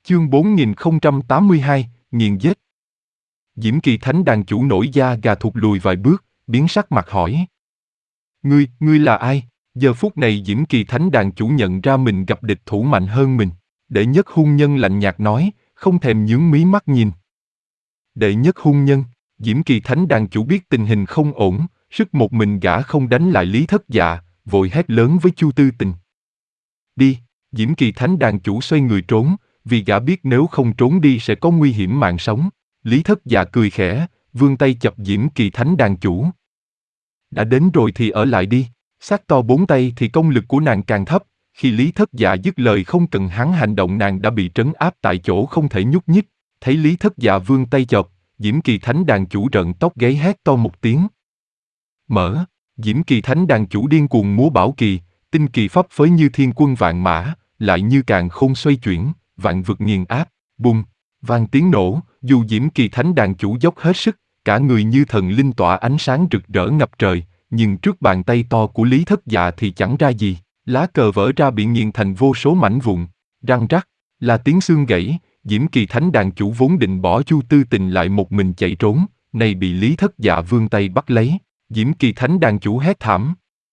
Chương 4082, nghiền giết. Diễm Kỳ Thánh đàn chủ nổi da gà thụt lùi vài bước, biến sắc mặt hỏi. Ngươi là ai? Giờ phút này Diễm Kỳ Thánh đàn chủ nhận ra mình gặp địch thủ mạnh hơn mình. Đệ nhất hung nhân lạnh nhạt nói, không thèm nhướng mí mắt nhìn. Đệ nhất hung nhân, Diễm Kỳ Thánh đàn chủ biết tình hình không ổn, sức một mình gã không đánh lại Lý Thất Dạ, vội hét lớn với Chu Tư Tình. Đi, Diễm Kỳ Thánh đàn chủ xoay người trốn, vì gã biết nếu không trốn đi sẽ có nguy hiểm mạng sống. Lý Thất Dạ cười khẽ, vươn tay chập Diễm Kỳ Thánh đàn chủ. Đã đến rồi thì ở lại đi, xác to 4 tay thì công lực của nàng càng thấp. Khi Lý Thất Dạ dứt lời không cần hắn hành động nàng đã bị trấn áp tại chỗ không thể nhúc nhích. Thấy Lý Thất Dạ vươn tay chộp, Diễm Kỳ Thánh đàn chủ rợn tóc gáy hét to một tiếng. Mở, Diễm Kỳ Thánh đàn chủ điên cuồng múa bảo kỳ, tinh kỳ pháp phối như thiên quân vạn mã, lại như càn khôn xoay chuyển, vạn vực nghiền áp, bùng, vang tiếng nổ, dù Diễm Kỳ Thánh đàn chủ dốc hết sức, cả người như thần linh tỏa ánh sáng rực rỡ ngập trời, nhưng trước bàn tay to của Lý Thất Dạ thì chẳng ra gì, lá cờ vỡ ra bị nghiền thành vô số mảnh vụn, răng rắc, là tiếng xương gãy. Diễm Kỳ Thánh đàn chủ vốn định bỏ Chu Tư Tình lại một mình chạy trốn, nay bị Lý Thất Dạ vươn tay bắt lấy. Diễm Kỳ Thánh đàn chủ hét thảm.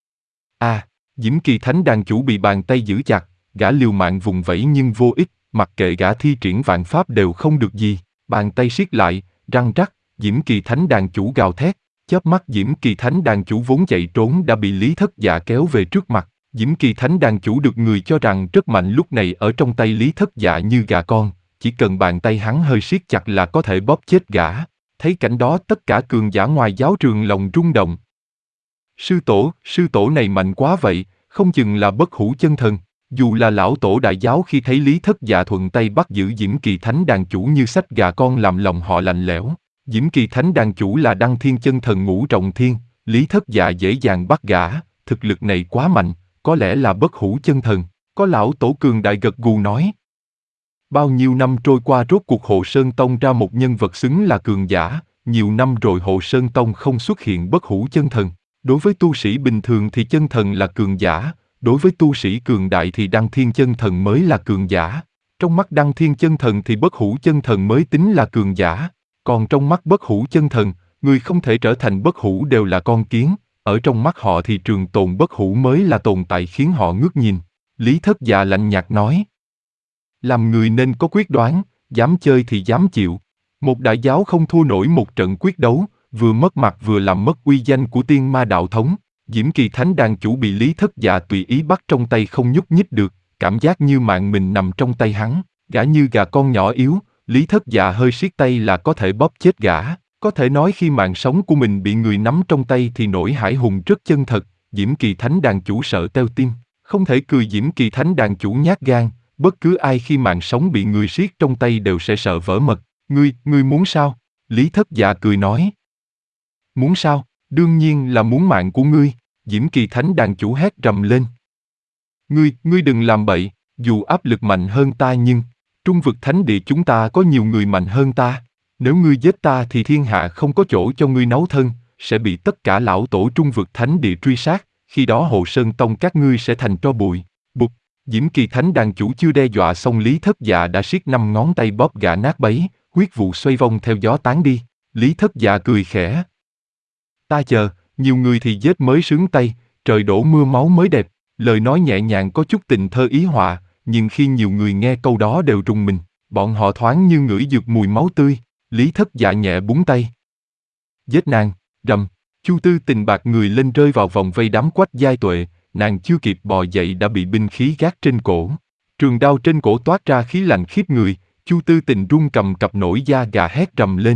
Diễm Kỳ Thánh đàn chủ bị bàn tay giữ chặt, gã liều mạng vùng vẫy nhưng vô ích, mặc kệ gã thi triển vạn pháp đều không được gì, bàn tay siết lại, răng rắc, Diễm Kỳ Thánh đàn chủ gào thét, chớp mắt Diễm Kỳ Thánh đàn chủ vốn chạy trốn đã bị Lý Thất Dạ kéo về trước mặt. Diễm Kỳ Thánh đàn chủ được người cho rằng rất mạnh lúc này ở trong tay Lý Thất Dạ như gà con, chỉ cần bàn tay hắn hơi siết chặt là có thể bóp chết gã. Thấy cảnh đó tất cả cường giả ngoài giáo trường lòng rung động. Sư tổ này mạnh quá vậy, không chừng là bất hủ chân thần. Dù là lão tổ đại giáo khi thấy Lý Thất Dạ thuận tay bắt giữ Diễm Kỳ Thánh đàn chủ như xách gà con làm lòng họ lạnh lẽo. Diễm Kỳ Thánh đàn chủ là đăng thiên chân thần ngũ trọng thiên, Lý Thất Dạ dễ dàng bắt gã, thực lực này quá mạnh, có lẽ là bất hủ chân thần. Có lão tổ cường đại gật gù nói. Bao nhiêu năm trôi qua rốt cuộc Hộ Sơn Tông ra một nhân vật xứng là cường giả, nhiều năm rồi Hộ Sơn Tông không xuất hiện bất hủ chân thần. Đối với tu sĩ bình thường thì chân thần là cường giả, đối với tu sĩ cường đại thì đăng thiên chân thần mới là cường giả. Trong mắt đăng thiên chân thần thì bất hủ chân thần mới tính là cường giả, còn trong mắt bất hủ chân thần, người không thể trở thành bất hủ đều là con kiến, ở trong mắt họ thì trường tồn bất hủ mới là tồn tại khiến họ ngước nhìn. Lý Thất Dạ lạnh nhạt nói. Làm người nên có quyết đoán, dám chơi thì dám chịu. Một đại giáo không thua nổi một trận quyết đấu, vừa mất mặt vừa làm mất uy danh của tiên ma đạo thống. Diễm Kỳ Thánh đàn chủ bị Lý Thất Dạ tùy ý bắt trong tay không nhúc nhích được, cảm giác như mạng mình nằm trong tay hắn, gã như gà con nhỏ yếu, Lý Thất Dạ hơi siết tay là có thể bóp chết gã. Có thể nói khi mạng sống của mình bị người nắm trong tay thì nỗi hải hùng rất chân thật. Diễm Kỳ Thánh đàn chủ sợ teo tim, không thể cười. Diễm Kỳ Thánh đàn chủ nhát gan, bất cứ ai khi mạng sống bị người siết trong tay đều sẽ sợ vỡ mật. Ngươi muốn sao? Lý Thất Dạ cười nói. Muốn sao? Đương nhiên là muốn mạng của ngươi. Diễm Kỳ Thánh đàn chủ hét rầm lên. Ngươi đừng làm bậy, dù áp lực mạnh hơn ta nhưng Trung vực thánh địa chúng ta có nhiều người mạnh hơn ta. Nếu ngươi giết ta thì thiên hạ không có chỗ cho ngươi nấu thân, sẽ bị tất cả lão tổ Trung vực thánh địa truy sát, khi đó Hộ Sơn Tông các ngươi sẽ thành tro bụi. Bụt, Diễm Kỳ Thánh đàn chủ chưa đe dọa xong Lý Thất Dạ đã siết 5 ngón tay bóp gã nát bấy, huyết vụ xoay vòng theo gió tán đi. Lý Thất Dạ cười khẽ. Ta chờ, nhiều người thì giết mới sướng tay, trời đổ mưa máu mới đẹp. Lời nói nhẹ nhàng có chút tình thơ ý họa, nhưng khi nhiều người nghe câu đó đều rùng mình, bọn họ thoáng như ngửi dược mùi máu tươi. Lý Thất Dạ nhẹ búng tay. Giết nàng, rầm, Chu Tư Tình bạc người lên rơi vào vòng vây đám Quách Giai Tuệ, nàng chưa kịp bò dậy đã bị binh khí gác trên cổ. Trường đao trên cổ toát ra khí lạnh khiếp người, Chu Tư Tình run cầm cập nổi da gà hét rầm lên.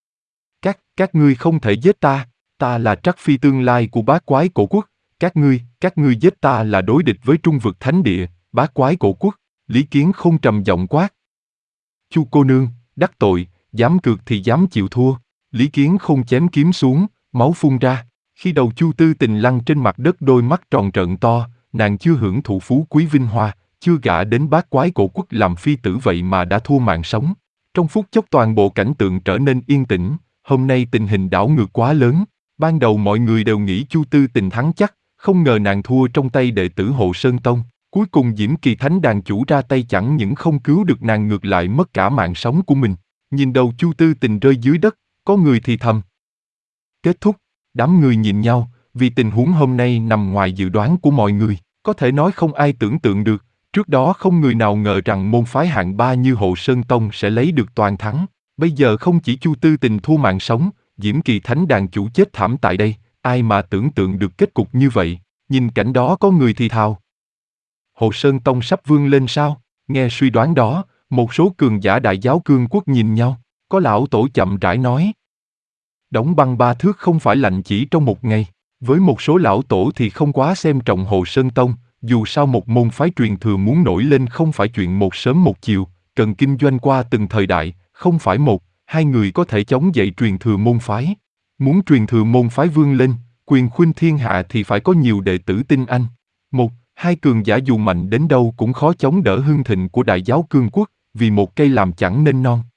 Các ngươi không thể giết ta, ta là trắc phi tương lai của bát quái cổ quốc, các ngươi giết ta là đối địch với Trung vực thánh địa, bát quái cổ quốc. Lý Kiến Khôn trầm giọng quát. Chu cô nương, đắc tội, dám cược thì dám chịu thua. Lý Kiến Khôn chém kiếm xuống, máu phun ra. Khi đầu Chu Tư Tình lăn trên mặt đất đôi mắt tròn trợn to, nàng chưa hưởng thụ phú quý vinh hoa, chưa gả đến bát quái cổ quốc làm phi tử vậy mà đã thua mạng sống. Trong phút chốc toàn bộ cảnh tượng trở nên yên tĩnh, hôm nay tình hình đảo ngược quá lớn. Ban đầu mọi người đều nghĩ Chu Tư Tình thắng chắc, không ngờ nàng thua trong tay đệ tử Hộ Sơn Tông. Cuối cùng Diễm Kỳ Thánh đàn chủ ra tay chẳng những không cứu được nàng ngược lại mất cả mạng sống của mình. Nhìn đầu Chu Tư Tình rơi dưới đất, có người thì thầm. Kết thúc, đám người nhìn nhau, vì tình huống hôm nay nằm ngoài dự đoán của mọi người, có thể nói không ai tưởng tượng được, trước đó không người nào ngờ rằng môn phái hạng 3 như Hộ Sơn Tông sẽ lấy được toàn thắng. Bây giờ không chỉ Chu Tư Tình thua mạng sống, Diễm Kỳ Thánh đàn chủ chết thảm tại đây, ai mà tưởng tượng được kết cục như vậy, nhìn cảnh đó có người thì thào. Hộ Sơn Tông sắp vươn lên sao? Nghe suy đoán đó, một số cường giả Đại Giáo Cương Quốc nhìn nhau, có lão tổ chậm rãi nói. Đóng băng 3 thước không phải lạnh chỉ trong một ngày, với một số lão tổ thì không quá xem trọng Hộ Sơn Tông, dù sao một môn phái truyền thừa muốn nổi lên không phải chuyện một sớm một chiều, cần kinh doanh qua từng thời đại, không phải một, hai người có thể chống dậy truyền thừa môn phái. Muốn truyền thừa môn phái vươn lên, quyền khuynh thiên hạ thì phải có nhiều đệ tử tinh anh. Một, hai cường giả dù mạnh đến đâu cũng khó chống đỡ hưng thịnh của Đại Giáo Cương Quốc, vì một cây làm chẳng nên non.